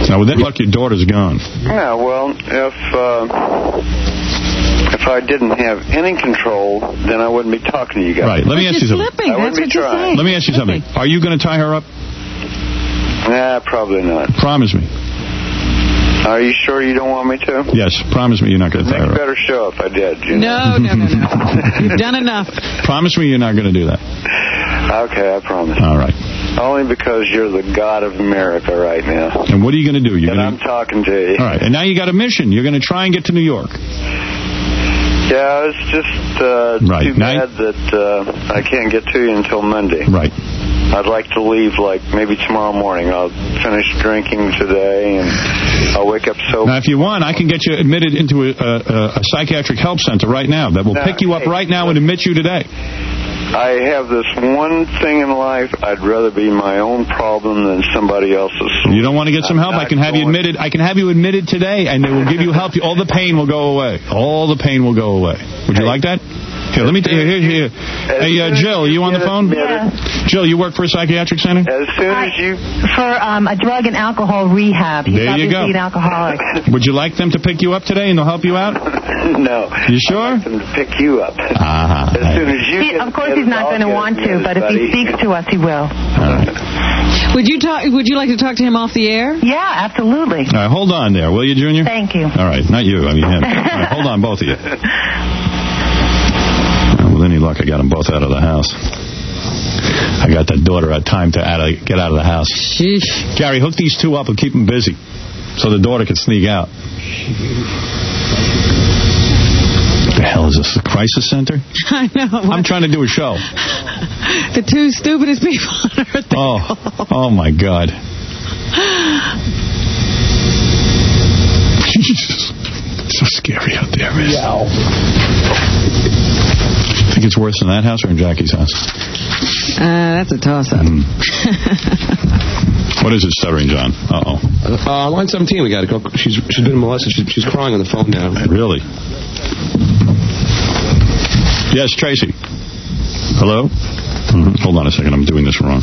Now, with that luck, your daughter's gone. Yeah, well, if I didn't have any control, then I wouldn't be talking to you guys. Right. Let me ask you something. I wouldn't be trying. Let me ask you something. Are you going to tie her up? Nah, probably not. Promise me. Are you sure you don't want me to? Yes. Promise me you're not going to tie her up. Better show if I did. You know? No. You've done enough. Promise me you're not going to do that. Okay, I promise. All right. Only because you're the God of America right now. And what are you going to do? I'm talking to you. All right. And now you got a mission. You're going to try and get to New York. Yeah, it's just too bad that I can't get to you until Monday. Right. I'd like to leave, maybe tomorrow morning. I'll finish drinking today, and I'll wake up sober. Now, if you want, I can get you admitted into a psychiatric help center right now that will pick you up right now and admit you today. I have this one thing in life. I'd rather be my own problem than somebody else's. You don't want to get some help? I can have you admitted. I can have you admitted today, and they will give you help. All the pain will go away. All the pain will go away. Would you like that? Here, let me tell you. Here. Hey, Jill, you on the phone? Yeah. Jill, you work for a psychiatric center? As soon as you... For a drug and alcohol rehab. He's there you go. An alcoholic. Would you like them to pick you up today and they'll help you out? No. You sure? I'd like them to pick you up. Uh-huh. As soon as you of course he's not going to want to, but if he speaks to us, he will. All right. Would you like to talk to him off the air? Yeah, absolutely. All right, hold on there, will you, Junior? Thank you. All right, not you, I mean him. All right, hold on, both of you. With any luck, I got them both out of the house. I got that daughter had time to get out of the house. Sheesh. Gary, hook these two up and keep them busy so the daughter can sneak out. What the hell is this, a crisis center? I know. I'm trying to do a show. The two stupidest people on earth. Oh my God. Jesus. It's so scary out there, man. Yeah. Think it's worse in that house or in Jackie's house? That's a toss-up. What is it, Stuttering John? Line 17, we got to go. She's been molested. She's crying on the phone now. Really? Yes, Tracy. Hello? Hold on a second. I'm doing this wrong.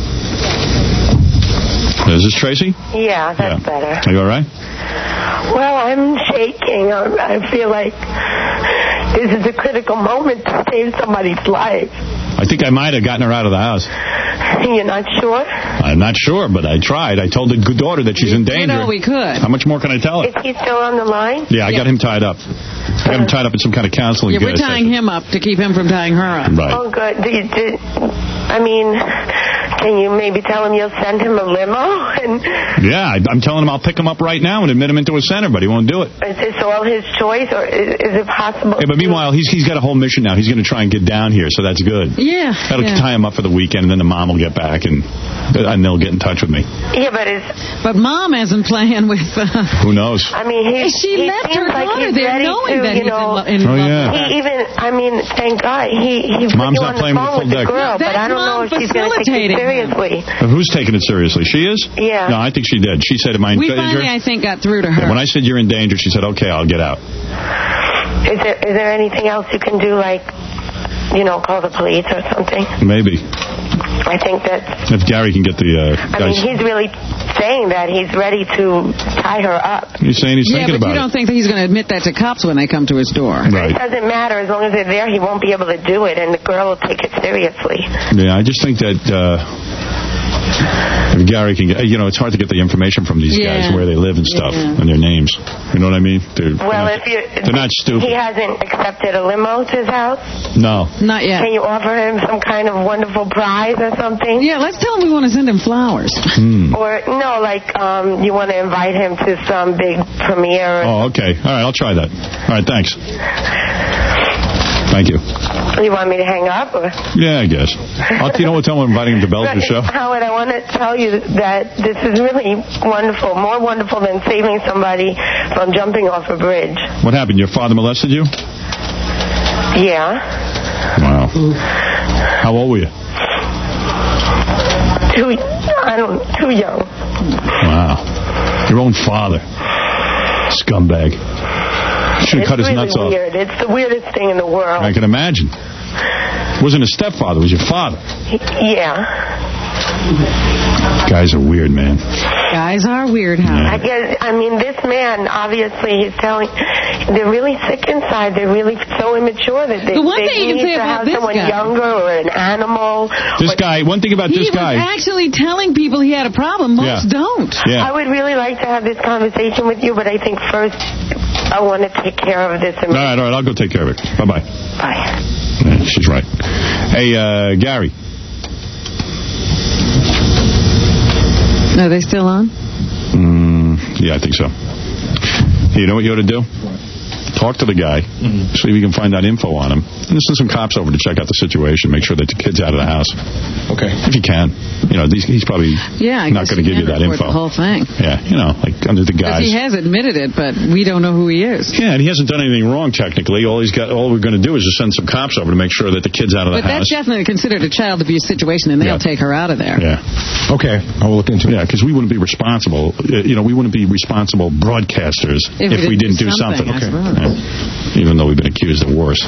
Is this Tracy? Yeah, that's better. Are you all right? Well, I'm shaking. I feel like this is a critical moment to save somebody's life. I think I might have gotten her out of the house. You're not sure? I'm not sure, but I tried. I told the good daughter that she's in danger. You know we could. How much more can I tell her? Is he still on the line? Yeah, I got him tied up. I got him tied up in some kind of counseling. Yeah, we're tying him up to keep him from tying her up. Right. Oh, good. Can you maybe tell him you'll send him a limo? Yeah, I'm telling him I'll pick him up right now and admit him into a center, but he won't do it. Is this all his choice, or is it possible? Yeah, but meanwhile, he's got a whole mission now. He's going to try and get down here, so that's good. Yeah. That'll tie him up for the weekend, and then the mom will get back, and they'll get in touch with me. Yeah, but Mom isn't playing with... Who knows? I mean, she left her daughter there knowing that he's in love. Oh, yeah. He even, thank God, he Mom's put you on not playing the phone with full the deck. girl, but I don't know if she's going to take it seriously. Who's taking it seriously? She is? Yeah. No, I think she did. She said, am I in danger? We finally, I think, got through to her. Yeah, when I said you're in danger, she said, okay, I'll get out. Is there anything else you can do, call the police or something? Maybe. I think that... If Gary can get the guys... he's really saying that he's ready to tie her up. He's saying he's thinking about it. Yeah, but you don't think that he's going to admit that to cops when they come to his door. Right. It doesn't matter. As long as they're there, he won't be able to do it, and the girl will take it seriously. Yeah, I just think that... if Gary can get... it's hard to get the information from these guys, where they live and stuff, and their names. You know what I mean? They're not stupid. He hasn't accepted a limo to his house? No. Not yet. Can you offer him some kind of wonderful prize or something? Yeah, let's tell him we want to send him flowers. Or, no, you want to invite him to some big premiere. Oh, okay. All right, I'll try that. All right, thanks. Thank you. You want me to hang up? Or? Yeah, I guess. Tell him I'm inviting him to Bell's show. Howard, I want to tell you that this is really wonderful, more wonderful than saving somebody from jumping off a bridge. What happened? Your father molested you? Yeah. Wow. How old were you? Too young. Wow. Your own father. Scumbag. Should have cut his nuts off. Weird. It's the weirdest thing in the world. I can imagine. It wasn't a stepfather. It was your father. Yeah. Guys are weird, man. Guys are weird, Howard. I mean, this man, obviously, he's telling, they're really sick inside. They're really so immature that they thing need to have someone younger or an animal. This guy, one thing about this guy. He was actually telling people he had a problem. Most don't. Yeah. I would really like to have this conversation with you, but I think first I want to take care of this. All right, I'll go take care of it. Bye-bye. Bye. Yeah, she's right. Hey, Gary. Are they still on? Yeah, I think so. You know what you ought to do? Talk to the guy, see if you can find out info on him, and send some cops over to check out the situation, make sure that the kid's out of the house. Okay. If you can. You know, he's probably not going to give you that info. The whole thing. Yeah, you know, like under the guise. Because he has admitted it, but we don't know who he is. Yeah, and he hasn't done anything wrong, technically. All we're going to do is just send some cops over to make sure that the kid's out of the house. But that's definitely considered a child abuse situation, and they'll take her out of there. Yeah. Okay, I will look into it. Yeah, because we wouldn't be responsible. We wouldn't be responsible broadcasters if we didn't do something. Okay. Yeah. Even though we've been accused of worse.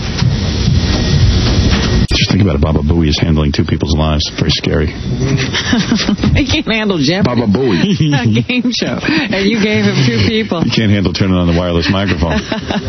Just think about it. Baba Booey is handling two people's lives. Very scary. He can't handle Jeopardy. Baba Booey. A game show. And you gave him two people. You can't handle turning on the wireless microphone.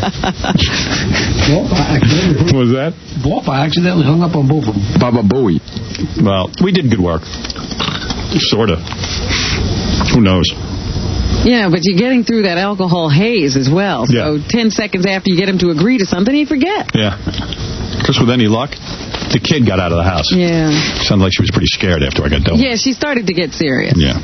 What was that? I accidentally hung up on both of them. Baba Booey. Well, we did good work. Sort of. Who knows? Yeah, but you're getting through that alcohol haze as well. So 10 seconds after you get him to agree to something, he forget. Yeah. Just with any luck, the kid got out of the house. Yeah. Sounded like she was pretty scared after I got done. Yeah, she started to get serious. Yeah.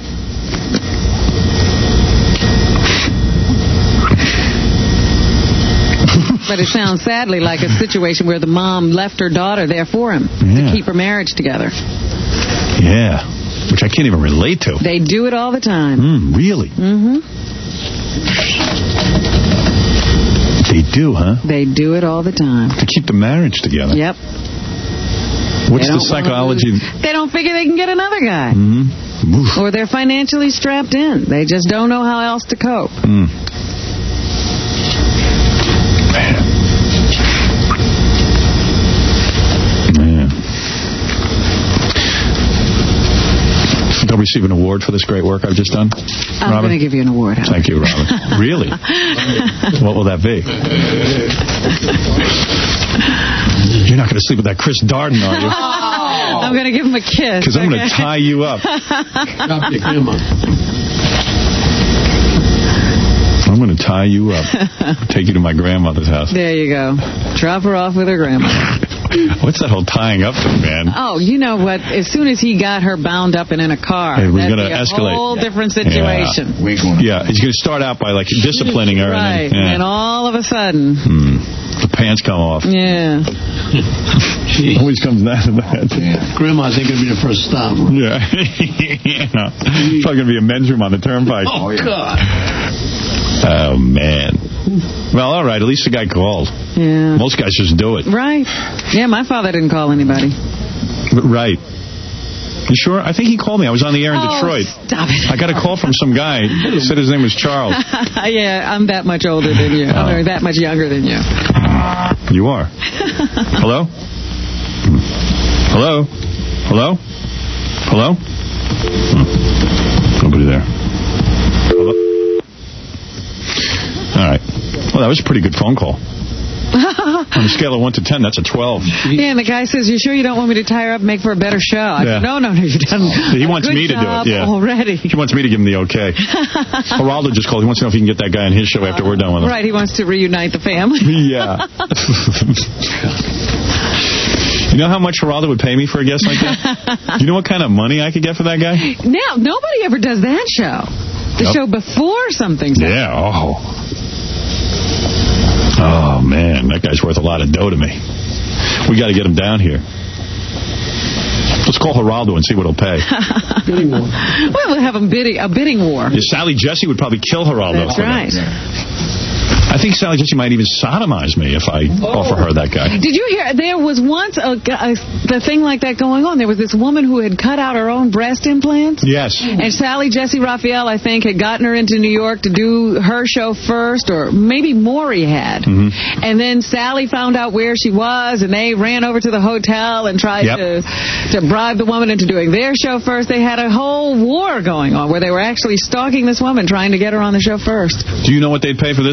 But it sounds sadly like a situation where the mom left her daughter there for him to keep her marriage together. Yeah. Which I can't even relate to. They do it all the time. Really? Mm-hmm. They do, huh? They do it all the time. To keep the marriage together. Yep. What's the psychology? They don't figure they can get another guy. Mm-hmm. Or they're financially strapped in. They just don't know how else to cope. Man. I'll receive an award for this great work I've just done. I'm going to give you an award. Howard. Thank you, Robin. Really? What will that be? You're not going to sleep with that Chris Darden, are you? I'm going to give him a kiss. Because I'm going to tie you up. I'm going to tie you up. Take you to my grandmother's house. There you go. Drop her off with her grandmother. What's that whole tying up thing, man? Oh, you know what? As soon as he got her bound up and in a car, it was going to a escalate. whole different situation. Yeah, he's going to start out by like disciplining her. Right. And all of a sudden... the pants come off. Yeah. Always comes down to that. Yeah. Grandma's ain't going to be the first stop. Yeah. It's probably going to be a men's room on the turnpike. Oh, God. Oh, man. Well, all right. At least the guy called. Yeah. Most guys just do it. Right. Yeah, my father didn't call anybody. Right. You sure? I think he called me. I was on the air in Detroit. Stop it. I got a call from some guy. He said his name was Charles. Yeah, I'm that much older than you. Or that much younger than you. You are. Hello? Hello? Hello? Hello? Nobody there. Hello? All right. Well, that was a pretty good phone call. On a scale of 1 to 10, that's a 12. Yeah, and the guy says, "You sure you don't want me to tie her up and make for a better show?" I said, no, you don't. He wants me to do it, yeah. Already. He wants me to give him the okay. Geraldo just called. He wants to know if he can get that guy on his show after we're done with him. Right, he wants to reunite the family. Yeah. You know how much Geraldo would pay me for a guest like that? You know what kind of money I could get for that guy? Now, nobody ever does that show. The show before something's happened. Yeah, Oh, man, that guy's worth a lot of dough to me. We got to get him down here. Let's call Geraldo and see what he'll pay. Bidding war. Well, we'll have a bidding war. Yeah, Sally Jesse would probably kill Geraldo. That's right. I think Sally Jesse might even sodomize me if I offer her that guy. Did you hear? There was once the thing like that going on. There was this woman who had cut out her own breast implants. Yes. And Sally Jesse Raphael, I think, had gotten her into New York to do her show first, or maybe Maury had. And then Sally found out where she was, and they ran over to the hotel and tried to bribe the woman into doing their show first. They had a whole war going on where they were actually stalking this woman, trying to get her on the show first. Do you know what they'd pay for this?